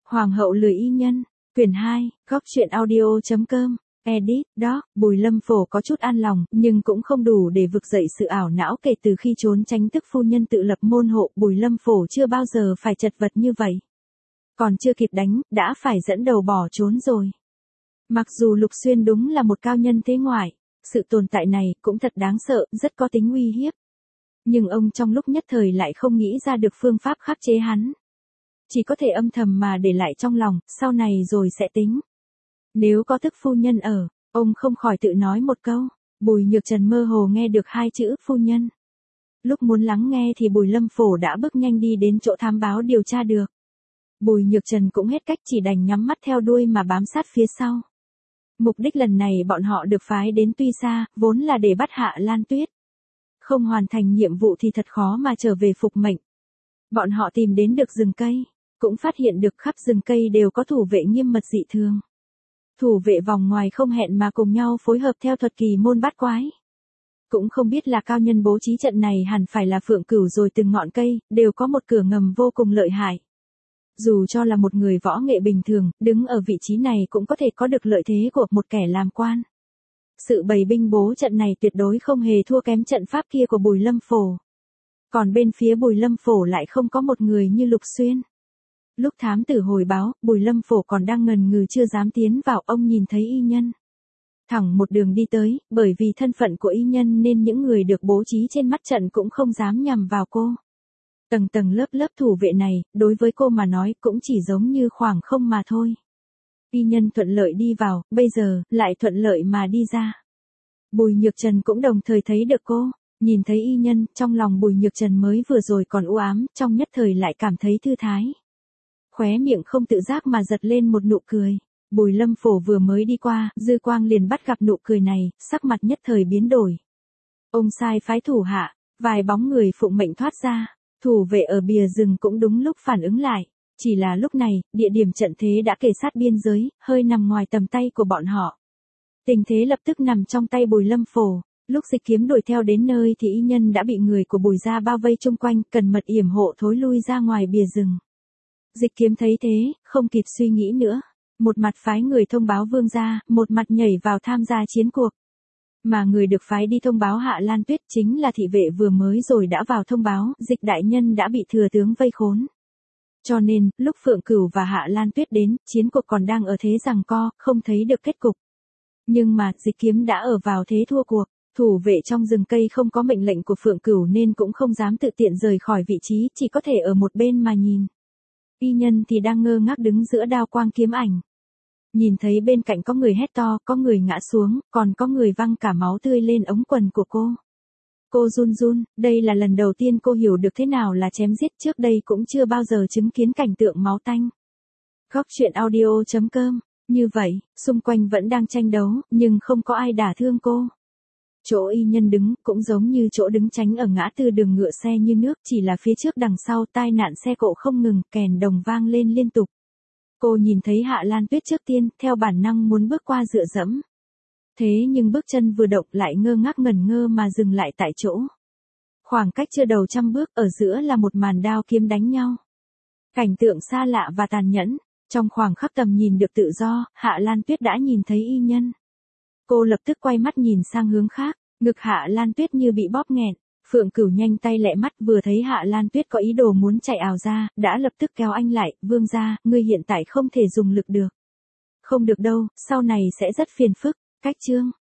Hoàng hậu lười y nhân, quyển 2, góc truyện audio.com, edit, đó, Bùi Lâm Phổ có chút an lòng, nhưng cũng không đủ để vực dậy sự ảo não kể từ khi trốn tránh tức phu nhân tự lập môn hộ, Bùi Lâm Phổ chưa bao giờ phải chật vật như vậy. Còn chưa kịp đánh, đã phải dẫn đầu bỏ trốn rồi. Mặc dù Lục Xuyên đúng là một cao nhân thế ngoại, sự tồn tại này cũng thật đáng sợ, rất có tính uy hiếp. Nhưng ông trong lúc nhất thời lại không nghĩ ra được phương pháp khắc chế hắn. Chỉ có thể âm thầm mà để lại trong lòng, sau này rồi sẽ tính. Nếu có tức phu nhân ở, ông không khỏi tự nói một câu. Bùi Nhược Trần mơ hồ nghe được hai chữ phu nhân. Lúc muốn lắng nghe thì Bùi Lâm Phổ đã bước nhanh đi đến chỗ thám báo điều tra được. Bùi Nhược Trần cũng hết cách chỉ đành nhắm mắt theo đuôi mà bám sát phía sau. Mục đích lần này bọn họ được phái đến tuy xa, vốn là để bắt Hạ Lan Tuyết. Không hoàn thành nhiệm vụ thì thật khó mà trở về phục mệnh. Bọn họ tìm đến được rừng cây, cũng phát hiện được khắp rừng cây đều có thủ vệ nghiêm mật dị thường. Thủ vệ vòng ngoài không hẹn mà cùng nhau phối hợp theo thuật kỳ môn bát quái. Cũng không biết là cao nhân bố trí trận này hẳn phải là Phượng Cửu rồi, từng ngọn cây đều có một cửa ngầm vô cùng lợi hại. Dù cho là một người võ nghệ bình thường, đứng ở vị trí này cũng có thể có được lợi thế của một kẻ làm quan. Sự bày binh bố trận này tuyệt đối không hề thua kém trận pháp kia của Bùi Lâm Phổ. Còn bên phía Bùi Lâm Phổ lại không có một người như Lục Xuyên. Lúc thám tử hồi báo, Bùi Lâm Phổ còn đang ngần ngừ chưa dám tiến vào, ông nhìn thấy y nhân. Thẳng một đường đi tới, bởi vì thân phận của y nhân nên những người được bố trí trên mắt trận cũng không dám nhằm vào cô. Tầng tầng lớp lớp thủ vệ này, đối với cô mà nói cũng chỉ giống như khoảng không mà thôi. Y nhân thuận lợi đi vào, bây giờ, lại thuận lợi mà đi ra. Bùi Nhược Trần cũng đồng thời thấy được cô, nhìn thấy y nhân, trong lòng Bùi Nhược Trần mới vừa rồi còn u ám, trong nhất thời lại cảm thấy thư thái. Khóe miệng không tự giác mà giật lên một nụ cười. Bùi Lâm Phổ vừa mới đi qua, dư quang liền bắt gặp nụ cười này, sắc mặt nhất thời biến đổi. Ông sai phái thủ hạ, vài bóng người phụng mệnh thoát ra, thủ vệ ở bìa rừng cũng đúng lúc phản ứng lại. Chỉ là lúc này, địa điểm trận thế đã kề sát biên giới, hơi nằm ngoài tầm tay của bọn họ. Tình thế lập tức nằm trong tay Bùi Lâm Phổ. Lúc Dịch Kiếm đuổi theo đến nơi thì y nhân đã bị người của Bùi gia bao vây chung quanh, cần mật yểm hộ thối lui ra ngoài bìa rừng. Dịch Kiếm thấy thế, không kịp suy nghĩ nữa. Một mặt phái người thông báo vương gia, một mặt nhảy vào tham gia chiến cuộc. Mà người được phái đi thông báo Hạ Lan Tuyết chính là thị vệ vừa mới rồi đã vào thông báo, Dịch đại nhân đã bị thừa tướng vây khốn. Cho nên, lúc Phượng Cửu và Hạ Lan Tuyết đến, chiến cuộc còn đang ở thế giằng co, không thấy được kết cục. Nhưng mà, Dịch Kiếm đã ở vào thế thua cuộc. Thủ vệ trong rừng cây không có mệnh lệnh của Phượng Cửu nên cũng không dám tự tiện rời khỏi vị trí, chỉ có thể ở một bên mà nhìn. Y nhân thì đang ngơ ngác đứng giữa đao quang kiếm ảnh. Nhìn thấy bên cạnh có người hét to, có người ngã xuống, còn có người văng cả máu tươi lên ống quần của cô. Cô run run, đây là lần đầu tiên cô hiểu được thế nào là chém giết, trước đây cũng chưa bao giờ chứng kiến cảnh tượng máu tanh. Góc truyện audio.com, như vậy, xung quanh vẫn đang tranh đấu, nhưng không có ai đả thương cô. Chỗ y nhân đứng, cũng giống như chỗ đứng tránh ở ngã tư đường ngựa xe như nước, chỉ là phía trước đằng sau tai nạn xe cộ không ngừng, kèn đồng vang lên liên tục. Cô nhìn thấy Hạ Lan Tuyết trước tiên, theo bản năng muốn bước qua dựa dẫm. Thế nhưng bước chân vừa động lại ngơ ngác ngẩn ngơ mà dừng lại tại chỗ. Khoảng cách chưa đầu trăm bước, ở giữa là một màn đao kiếm đánh nhau. Cảnh tượng xa lạ và tàn nhẫn, trong khoảng khắc tầm nhìn được tự do, Hạ Lan Tuyết đã nhìn thấy y nhân. Cô lập tức quay mắt nhìn sang hướng khác, ngực Hạ Lan Tuyết như bị bóp nghẹn. Phượng Cửu nhanh tay lẹ mắt vừa thấy Hạ Lan Tuyết có ý đồ muốn chạy ào ra, đã lập tức kéo anh lại, vương gia, ngươi hiện tại không thể dùng lực được. Không được đâu, sau này sẽ rất phiền phức, cách chương.